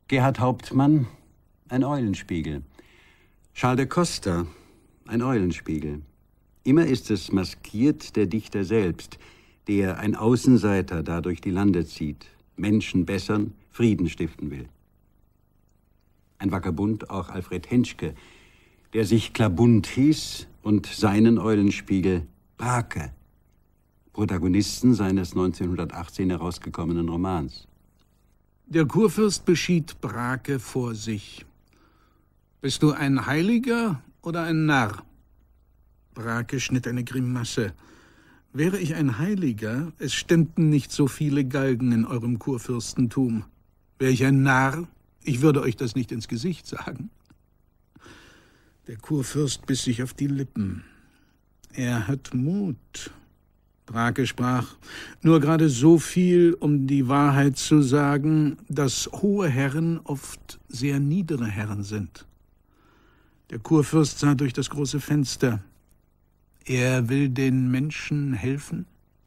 Gerhard Hauptmann, ein Eulenspiegel. Charles de Costa, ein Eulenspiegel. Immer ist es maskiert der Dichter selbst, der, ein Außenseiter, da durch die Lande zieht, Menschen bessern, Frieden stiften will. Ein Vagabund auch Alfred Henschke, der sich Klabund hieß und seinen Eulenspiegel Brake, Protagonisten seines 1918 herausgekommenen Romans. Der Kurfürst beschied Brake vor sich. »Bist du ein Heiliger oder ein Narr?« Brake schnitt eine Grimasse. »Wäre ich ein Heiliger, es ständen nicht so viele Galgen in eurem Kurfürstentum. Wäre ich ein Narr, ich würde euch das nicht ins Gesicht sagen.« Der Kurfürst biss sich auf die Lippen. Er hat Mut. Brake sprach, nur gerade so viel, um die Wahrheit zu sagen, dass hohe Herren oft sehr niedere Herren sind. Der Kurfürst sah durch das große Fenster. Er will den Menschen helfen?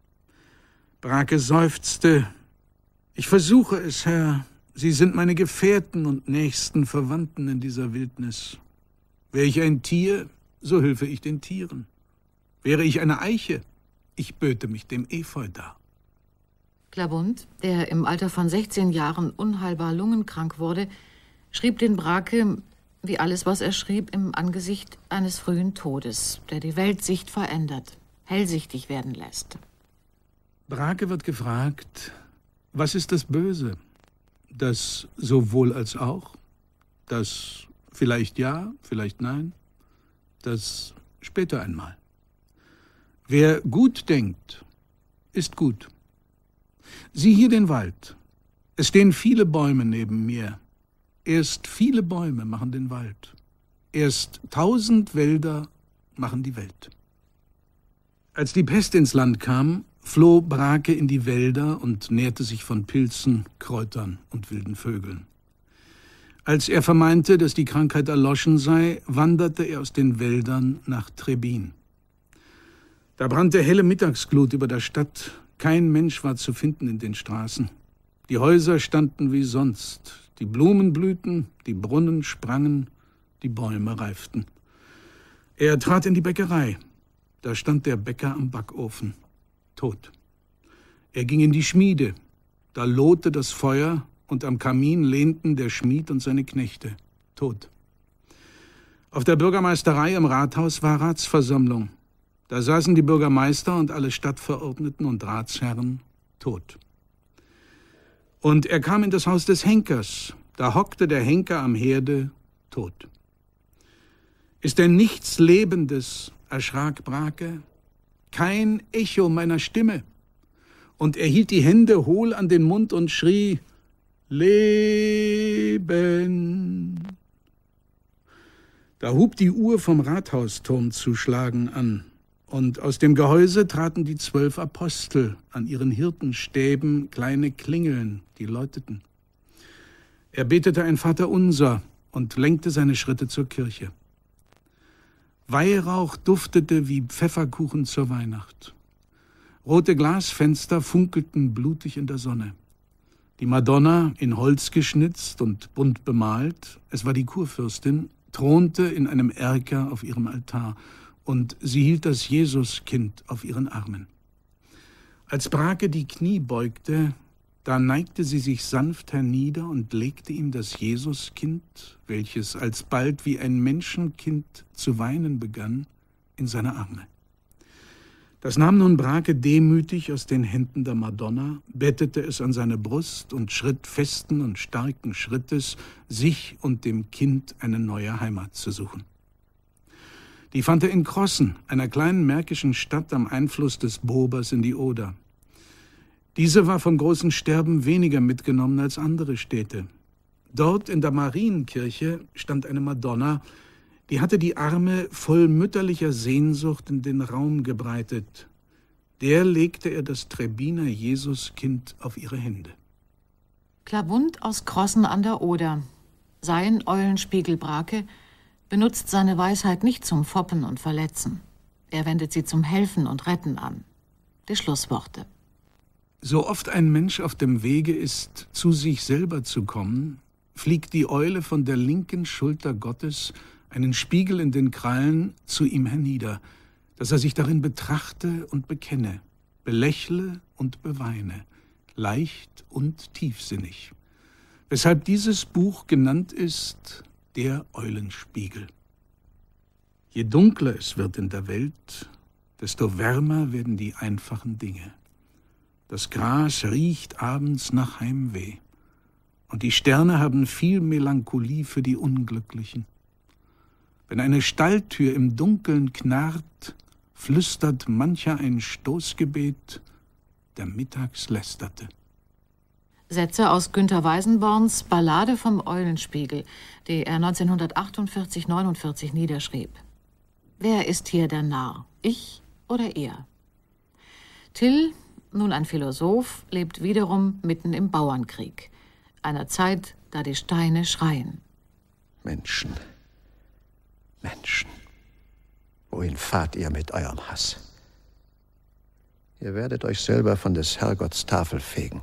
Brake seufzte. Ich versuche es, Herr. Sie sind meine Gefährten und nächsten Verwandten in dieser Wildnis. Wäre ich ein Tier, so hülfe ich den Tieren. Wäre ich eine Eiche, ich böte mich dem Efeu dar. Klabund, der im Alter von 16 Jahren unheilbar lungenkrank wurde, schrieb den Brake, wie alles, was er schrieb, im Angesicht eines frühen Todes, der die Weltsicht verändert, hellsichtig werden lässt. Brake wird gefragt, was ist das Böse? Das sowohl als auch? Das vielleicht ja, vielleicht nein? Das später einmal. Wer gut denkt, ist gut. Sieh hier den Wald. Es stehen viele Bäume neben mir. Erst viele Bäume machen den Wald. Erst 1000 Wälder machen die Welt. Als die Pest ins Land kam, floh Brake in die Wälder und nährte sich von Pilzen, Kräutern und wilden Vögeln. Als er vermeinte, dass die Krankheit erloschen sei, wanderte er aus den Wäldern nach Trebin. Da brannte helle Mittagsglut über der Stadt. Kein Mensch war zu finden in den Straßen. Die Häuser standen wie sonst. Die Blumen blühten, die Brunnen sprangen, die Bäume reiften. Er trat in die Bäckerei. Da stand der Bäcker am Backofen, tot. Er ging in die Schmiede. Da lohte das Feuer und am Kamin lehnten der Schmied und seine Knechte, tot. Auf der Bürgermeisterei im Rathaus war Ratsversammlung. Da saßen die Bürgermeister und alle Stadtverordneten und Ratsherren tot. Und er kam in das Haus des Henkers. Da hockte der Henker am Herde, tot. Ist denn nichts Lebendes, erschrak Brake, kein Echo meiner Stimme. Und er hielt die Hände hohl an den Mund und schrie, Leben. Da hub die Uhr vom Rathausturm zu schlagen an. Und aus dem Gehäuse traten die 12 Apostel, an ihren Hirtenstäben kleine Klingeln, die läuteten. Er betete ein Vaterunser und lenkte seine Schritte zur Kirche. Weihrauch duftete wie Pfefferkuchen zur Weihnacht. Rote Glasfenster funkelten blutig in der Sonne. Die Madonna, in Holz geschnitzt und bunt bemalt, es war die Kurfürstin, thronte in einem Erker auf ihrem Altar, und sie hielt das Jesuskind auf ihren Armen. Als Brake die Knie beugte, da neigte sie sich sanft hernieder und legte ihm das Jesuskind, welches alsbald wie ein Menschenkind zu weinen begann, in seine Arme. Das nahm nun Brake demütig aus den Händen der Madonna, bettete es an seine Brust und schritt festen und starken Schrittes, sich und dem Kind eine neue Heimat zu suchen. Die fand er in Crossen, einer kleinen märkischen Stadt am Einfluss des Bobers in die Oder. Diese war vom großen Sterben weniger mitgenommen als andere Städte. Dort in der Marienkirche stand eine Madonna, die hatte die Arme voll mütterlicher Sehnsucht in den Raum gebreitet. Der legte er das Trebiner Jesuskind auf ihre Hände. Klabund aus Crossen an der Oder. Sein Eulenspiegel Brake benutzt seine Weisheit nicht zum Foppen und Verletzen. Er wendet sie zum Helfen und Retten an. Die Schlussworte. So oft ein Mensch auf dem Wege ist, zu sich selber zu kommen, fliegt die Eule von der linken Schulter Gottes, einen Spiegel in den Krallen, zu ihm hernieder, dass er sich darin betrachte und bekenne, belächle und beweine, leicht und tiefsinnig. Weshalb dieses Buch genannt ist der Eulenspiegel. Je dunkler es wird in der Welt, desto wärmer werden die einfachen Dinge. Das Gras riecht abends nach Heimweh, und die Sterne haben viel Melancholie für die Unglücklichen. Wenn eine Stalltür im Dunkeln knarrt, flüstert mancher ein Stoßgebet, der mittags lästerte. Sätze aus Günter Weisenborns Ballade vom Eulenspiegel, die er 1948/49 niederschrieb. Wer ist hier der Narr, ich oder er? Till, nun ein Philosoph, lebt wiederum mitten im Bauernkrieg, einer Zeit, da die Steine schreien. Menschen, Menschen, wohin fahrt ihr mit eurem Hass? Ihr werdet euch selber von des Herrgotts Tafel fegen.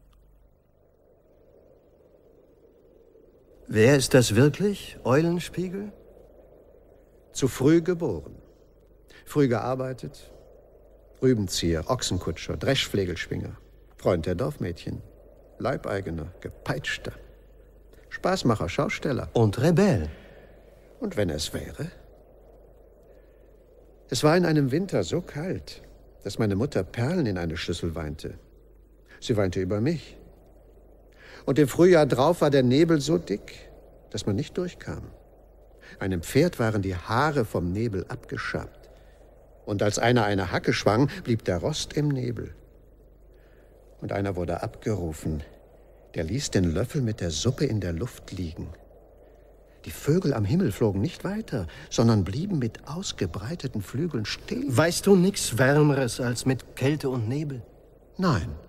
Wer ist das wirklich, Eulenspiegel? Zu früh geboren, früh gearbeitet, Rübenzieher, Ochsenkutscher, Dreschflegelschwinger, Freund der Dorfmädchen, Leibeigener, Gepeitschter, Spaßmacher, Schausteller. Und Rebell. Und wenn es wäre? Es war in einem Winter so kalt, dass meine Mutter Perlen in eine Schüssel weinte. Sie weinte über mich. Und im Frühjahr drauf war der Nebel so dick, dass man nicht durchkam. Einem Pferd waren die Haare vom Nebel abgeschabt. Und als einer eine Hacke schwang, blieb der Rost im Nebel. Und einer wurde abgerufen. Der ließ den Löffel mit der Suppe in der Luft liegen. Die Vögel am Himmel flogen nicht weiter, sondern blieben mit ausgebreiteten Flügeln stehen. Weißt du nichts Wärmeres als mit Kälte und Nebel? Nein.